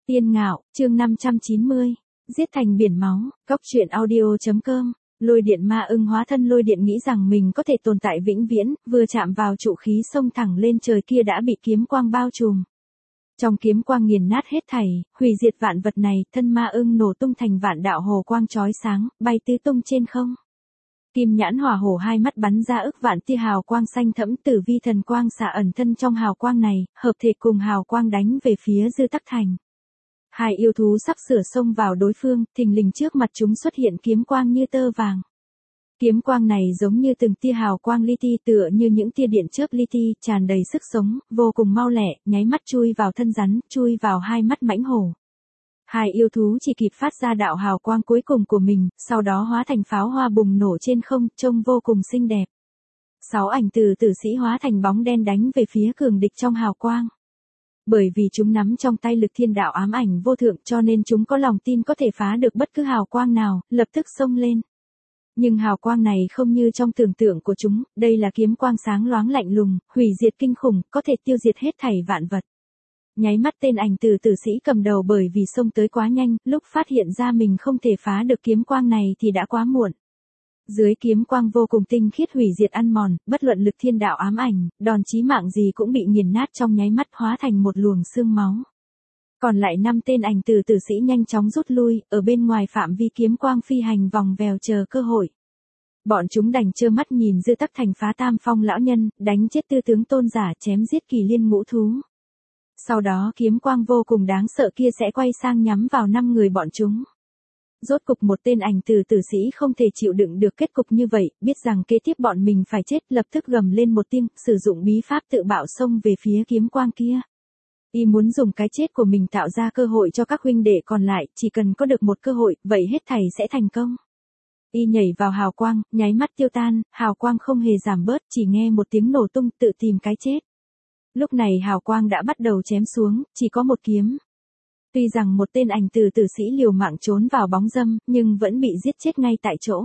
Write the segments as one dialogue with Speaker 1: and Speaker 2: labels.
Speaker 1: Tiên Ngạo, chương 590, giết thành biển máu, Cốc truyện audio.com. Lôi điện ma ưng hóa thân lôi điện nghĩ rằng mình có thể tồn tại vĩnh viễn, vừa chạm vào trụ khí xông thẳng lên trời kia đã bị kiếm quang bao trùm. Trong kiếm quang nghiền nát hết thảy, hủy diệt vạn vật này, thân ma ưng nổ tung thành vạn đạo hồ quang chói sáng, bay tứ tung trên không. Kim nhãn hỏa hổ hai mắt bắn ra ức vạn tia hào quang xanh thẫm, tử vi thần quang xạ ẩn thân trong hào quang này, hợp thể cùng hào quang đánh về phía Dư Tắc Thành. Hai yêu thú sắp sửa xông vào đối phương, thình lình trước mặt chúng xuất hiện kiếm quang như tơ vàng. Kiếm quang này giống như từng tia hào quang li ti, tựa như những tia điện chớp li ti, tràn đầy sức sống, vô cùng mau lẹ, nháy mắt chui vào thân rắn, chui vào hai mắt mãnh hổ. Hai yêu thú chỉ kịp phát ra đạo hào quang cuối cùng của mình, sau đó hóa thành pháo hoa bùng nổ trên không, trông vô cùng xinh đẹp. 6 ảnh từ tử sĩ hóa thành bóng đen đánh về phía cường địch trong hào quang. Bởi vì chúng nắm trong tay lực thiên đạo ám ảnh vô thượng cho nên chúng có lòng tin có thể phá được bất cứ hào quang nào, lập tức xông lên. Nhưng hào quang này không như trong tưởng tượng của chúng, đây là kiếm quang sáng loáng lạnh lùng, hủy diệt kinh khủng, có thể tiêu diệt hết thảy vạn vật. Nháy mắt tên ảnh từ tử sĩ cầm đầu bởi vì xông tới quá nhanh, lúc phát hiện ra mình không thể phá được kiếm quang này thì đã quá muộn. Dưới kiếm quang vô cùng tinh khiết hủy diệt ăn mòn, bất luận lực thiên đạo ám ảnh, đòn chí mạng gì cũng bị nghiền nát trong nháy mắt hóa thành một luồng xương máu. Còn lại 5 tên ảnh từ tử sĩ nhanh chóng rút lui, ở bên ngoài phạm vi kiếm quang phi hành vòng vèo chờ cơ hội. Bọn chúng đành trơ mắt nhìn Dư Tắc Thành phá tam phong lão nhân, đánh chết tư tướng tôn giả, chém giết kỳ liên ngũ thú. Sau đó kiếm quang vô cùng đáng sợ kia sẽ quay sang nhắm vào 5 người bọn chúng. Rốt cục một tên ảnh từ tử sĩ không thể chịu đựng được kết cục như vậy, biết rằng kế tiếp bọn mình phải chết, lập tức gầm lên một tiếng, sử dụng bí pháp tự bạo xông về phía kiếm quang kia. Y muốn dùng cái chết của mình tạo ra cơ hội cho các huynh đệ còn lại, chỉ cần có được một cơ hội, vậy hết thảy sẽ thành công. Y nhảy vào hào quang, nháy mắt tiêu tan, hào quang không hề giảm bớt, chỉ nghe một tiếng nổ tung, tự tìm cái chết. Lúc này hào quang đã bắt đầu chém xuống, chỉ có một kiếm. Tuy rằng một tên ảnh từ tử sĩ liều mạng trốn vào bóng râm, nhưng vẫn bị giết chết ngay tại chỗ.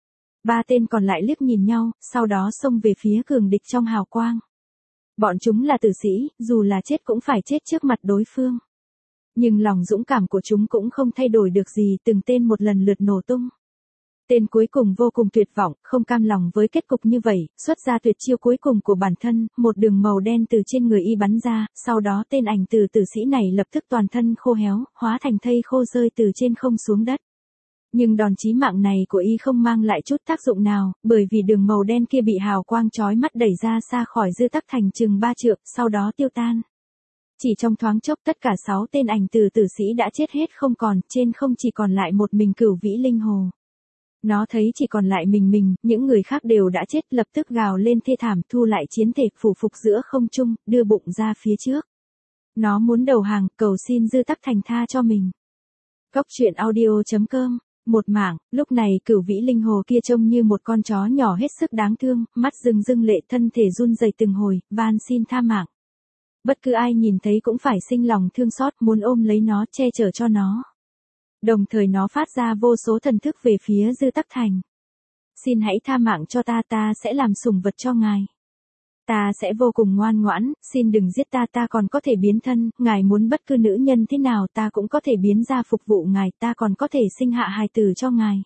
Speaker 1: 3 tên còn lại liếc nhìn nhau, sau đó xông về phía cường địch trong hào quang. Bọn chúng là tử sĩ, dù là chết cũng phải chết trước mặt đối phương. Nhưng lòng dũng cảm của chúng cũng không thay đổi được gì, từng tên một lần lượt nổ tung. Tên cuối cùng vô cùng tuyệt vọng, không cam lòng với kết cục như vậy, xuất ra tuyệt chiêu cuối cùng của bản thân, một đường màu đen từ trên người y bắn ra, sau đó tên ảnh từ tử sĩ này lập tức toàn thân khô héo, hóa thành thây khô rơi từ trên không xuống đất. Nhưng đòn chí mạng này của y không mang lại chút tác dụng nào, bởi vì đường màu đen kia bị hào quang chói mắt đẩy ra xa khỏi Dư Tắc Thành chừng 3 trượng, sau đó tiêu tan. Chỉ trong thoáng chốc tất cả 6 tên ảnh từ tử sĩ đã chết hết không còn, trên không chỉ còn lại một mình Cửu Vĩ Linh Hồ. Nó thấy chỉ còn lại mình, những người khác đều đã chết, lập tức gào lên thê thảm, thu lại chiến thể phủ phục giữa không trung, đưa bụng ra phía trước. Nó muốn đầu hàng, cầu xin Dư Tắc Thành tha cho mình. Cốc truyện audio.com. Một mảng, lúc này Cửu Vĩ Linh Hồ kia trông như một con chó nhỏ hết sức đáng thương, mắt rưng rưng lệ, thân thể run rẩy từng hồi, van xin tha mạng. Bất cứ ai nhìn thấy cũng phải sinh lòng thương xót, muốn ôm lấy nó, che chở cho nó. Đồng thời nó phát ra vô số thần thức về phía Dư Tắc Thành. Xin hãy tha mạng cho ta, ta sẽ làm sủng vật cho ngài. Ta sẽ vô cùng ngoan ngoãn, xin đừng giết ta, ta còn có thể biến thân, ngài muốn bất cứ nữ nhân thế nào ta cũng có thể biến ra phục vụ ngài, ta còn có thể sinh hạ hài tử cho ngài.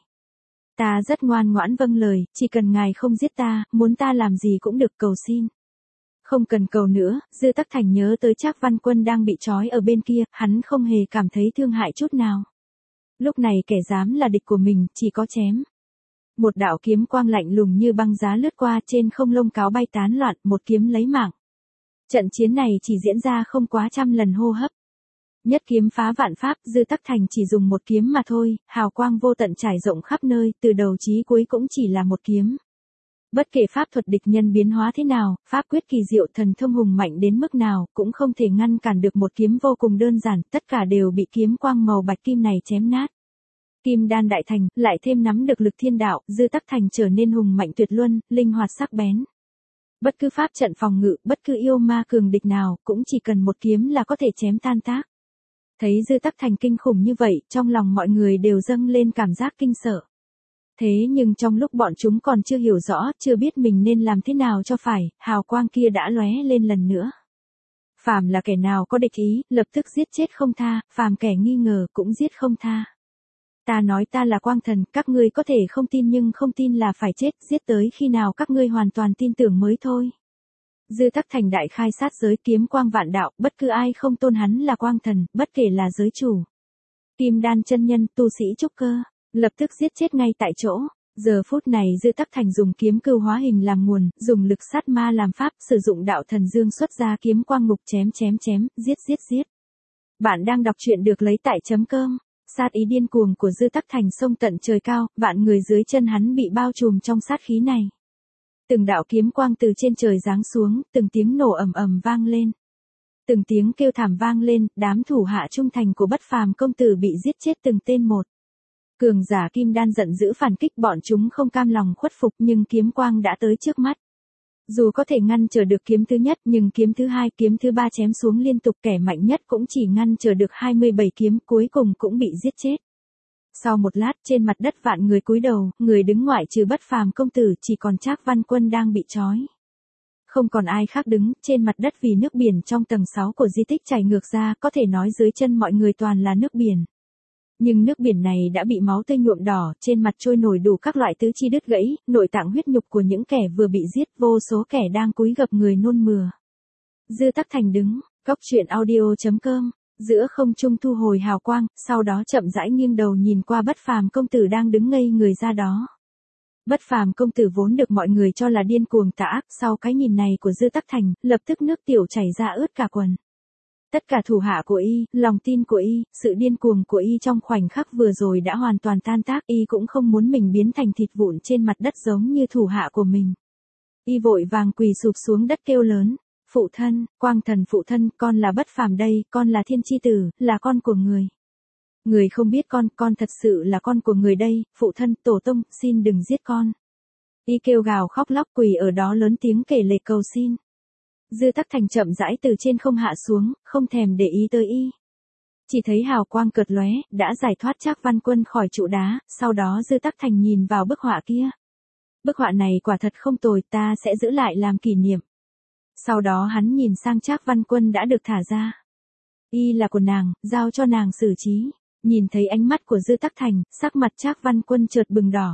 Speaker 1: Ta rất ngoan ngoãn vâng lời, chỉ cần ngài không giết ta, muốn ta làm gì cũng được, cầu xin. Không cần cầu nữa, Dư Tắc Thành nhớ tới Trác Văn Quân đang bị trói ở bên kia, hắn không hề cảm thấy thương hại chút nào. Lúc này kẻ dám là địch của mình, chỉ có chém. Một đạo kiếm quang lạnh lùng như băng giá lướt qua, trên không lông cáo bay tán loạn, một kiếm lấy mạng. Trận chiến này chỉ diễn ra không quá 100 lần hô hấp. Nhất kiếm phá vạn pháp, Dư Tắc Thành chỉ dùng một kiếm mà thôi, hào quang vô tận trải rộng khắp nơi, từ đầu chí cuối cũng chỉ là một kiếm. Bất kể pháp thuật địch nhân biến hóa thế nào, pháp quyết kỳ diệu, thần thông hùng mạnh đến mức nào, cũng không thể ngăn cản được một kiếm vô cùng đơn giản, tất cả đều bị kiếm quang màu bạch kim này chém nát. Kim đan đại thành, lại thêm nắm được lực thiên đạo, Dư Tắc Thành trở nên hùng mạnh tuyệt luân, linh hoạt sắc bén. Bất cứ pháp trận phòng ngự, bất cứ yêu ma cường địch nào, cũng chỉ cần một kiếm là có thể chém tan tác. Thấy Dư Tắc Thành kinh khủng như vậy, trong lòng mọi người đều dâng lên cảm giác kinh sợ. Thế nhưng trong lúc bọn chúng còn chưa hiểu rõ, chưa biết mình nên làm thế nào cho phải, hào quang kia đã lóe lên lần nữa. Phàm là kẻ nào có địch ý, lập tức giết chết không tha, phàm kẻ nghi ngờ cũng giết không tha. Ta nói ta là quang thần, các ngươi có thể không tin nhưng không tin là phải chết, giết tới khi nào các ngươi hoàn toàn tin tưởng mới thôi. Dư Tắc Thành đại khai sát giới kiếm quang vạn đạo, bất cứ ai không tôn hắn là quang thần, bất kể là giới chủ. Kim đan chân nhân, tu sĩ trúc cơ, lập tức giết chết ngay tại chỗ. Giờ phút này Dư Tắc Thành dùng kiếm cưu hóa hình làm nguồn, dùng lực sát ma làm pháp, sử dụng đạo thần dương xuất ra kiếm quang ngục chém, giết. Bạn đang đọc truyện được lấy tại chấm cơm. Sát ý điên cuồng của Dư Tắc Thành xông tận trời cao, vạn người dưới chân hắn bị bao trùm trong sát khí này. Từng đạo kiếm quang từ trên trời giáng xuống, từng tiếng nổ ầm ầm vang lên. Từng tiếng kêu thảm vang lên, đám thủ hạ trung thành của Bất Phàm công tử bị giết chết từng tên một. Cường giả kim đan giận dữ phản kích, bọn chúng không cam lòng khuất phục nhưng kiếm quang đã tới trước mắt. Dù có thể ngăn trở được kiếm thứ nhất nhưng kiếm thứ hai, kiếm thứ ba chém xuống liên tục, kẻ mạnh nhất cũng chỉ ngăn trở được 27 kiếm, cuối cùng cũng bị giết chết. Sau một lát, trên mặt đất vạn người cúi đầu, người đứng ngoại trừ Bất Phàm công tử chỉ còn Trác Văn Quân đang bị trói. Không còn ai khác đứng, trên mặt đất vì nước biển trong tầng 6 của di tích chảy ngược ra, có thể nói dưới chân mọi người toàn là nước biển. Nhưng nước biển này đã bị máu tươi nhuộm đỏ, trên mặt trôi nổi đủ các loại tứ chi đứt gãy, nội tạng huyết nhục của những kẻ vừa bị giết, vô số kẻ đang cúi gập người nôn mửa. Dư Tắc Thành đứng, góc truyện audio.com, giữa không trung thu hồi hào quang, sau đó chậm rãi nghiêng đầu nhìn qua Bất Phàm công tử đang đứng ngây người ra đó. Bất Phàm công tử vốn được mọi người cho là điên cuồng tà ác, sau cái nhìn này của Dư Tắc Thành, lập tức nước tiểu chảy ra ướt cả quần. Tất cả thủ hạ của y, lòng tin của y, sự điên cuồng của y trong khoảnh khắc vừa rồi đã hoàn toàn tan tác, y cũng không muốn mình biến thành thịt vụn trên mặt đất giống như thủ hạ của mình. Y vội vàng quỳ sụp xuống đất kêu lớn, phụ thân, quang thần phụ thân, con là Bất Phàm đây, con là thiên chi tử, là con của người. Người không biết con thật sự là con của người đây, phụ thân, tổ tông, xin đừng giết con. Y kêu gào khóc lóc quỳ ở đó lớn tiếng kể lể cầu xin. Dư Tắc Thành chậm rãi từ trên không hạ xuống, không thèm để ý tới y. Chỉ thấy hào quang cợt lóe, đã giải thoát Trác Văn Quân khỏi trụ đá, sau đó Dư Tắc Thành nhìn vào bức họa kia. Bức họa này quả thật không tồi, ta sẽ giữ lại làm kỷ niệm. Sau đó hắn nhìn sang Trác Văn Quân đã được thả ra. Y là của nàng, giao cho nàng xử trí. Nhìn thấy ánh mắt của Dư Tắc Thành, sắc mặt Trác Văn Quân chợt bừng đỏ.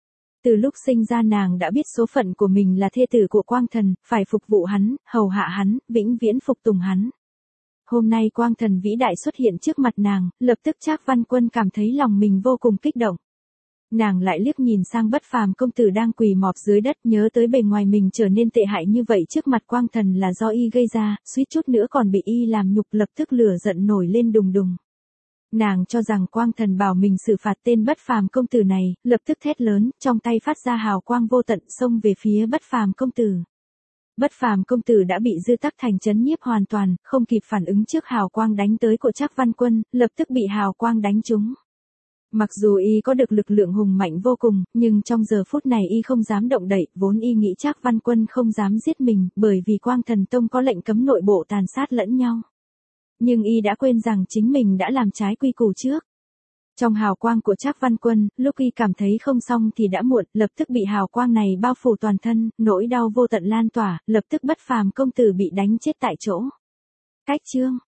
Speaker 1: Từ lúc sinh ra nàng đã biết số phận của mình là thê tử của quang thần, phải phục vụ hắn, hầu hạ hắn, vĩnh viễn phục tùng hắn. Hôm nay quang thần vĩ đại xuất hiện trước mặt nàng, lập tức Trác Văn Quân cảm thấy lòng mình vô cùng kích động. Nàng lại liếc nhìn sang Bất Phàm công tử đang quỳ mọp dưới đất, nhớ tới bề ngoài mình trở nên tệ hại như vậy trước mặt quang thần là do y gây ra, suýt chút nữa còn bị y làm nhục, lập tức lửa giận nổi lên đùng đùng. Nàng cho rằng quang thần bảo mình xử phạt tên Bất Phàm công tử này, lập tức thét lớn, trong tay phát ra hào quang vô tận xông về phía Bất Phàm công tử. Bất Phàm công tử đã bị Dư Tắc Thành chấn nhiếp hoàn toàn, không kịp phản ứng trước hào quang đánh tới của Trác Văn Quân, lập tức bị hào quang đánh trúng. Mặc dù y có được lực lượng hùng mạnh vô cùng, nhưng trong giờ phút này y không dám động đậy, vốn y nghĩ Trác Văn Quân không dám giết mình, bởi vì Quang Thần Tông có lệnh cấm nội bộ tàn sát lẫn nhau. Nhưng y đã quên rằng chính mình đã làm trái quy củ trước. Trong hào quang của Trác Văn Quân, lúc y cảm thấy không xong thì đã muộn, lập tức bị hào quang này bao phủ toàn thân, nỗi đau vô tận lan tỏa, lập tức Bất Phàm công tử bị đánh chết tại chỗ. Cách chương